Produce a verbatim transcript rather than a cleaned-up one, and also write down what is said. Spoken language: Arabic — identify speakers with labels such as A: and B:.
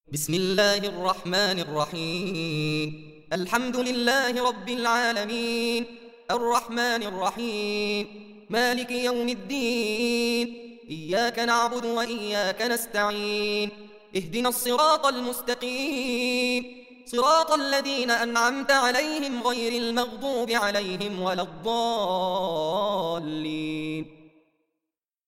A: بسم الله الرحمن الرحيم. الحمد لله رب العالمين، الرحمن الرحيم، مالك يوم الدين. إياك نعبد وإياك نستعين، اهدنا الصراط المستقيم، صراط الذين أنعمت عليهم غير المغضوب عليهم ولا الضالين.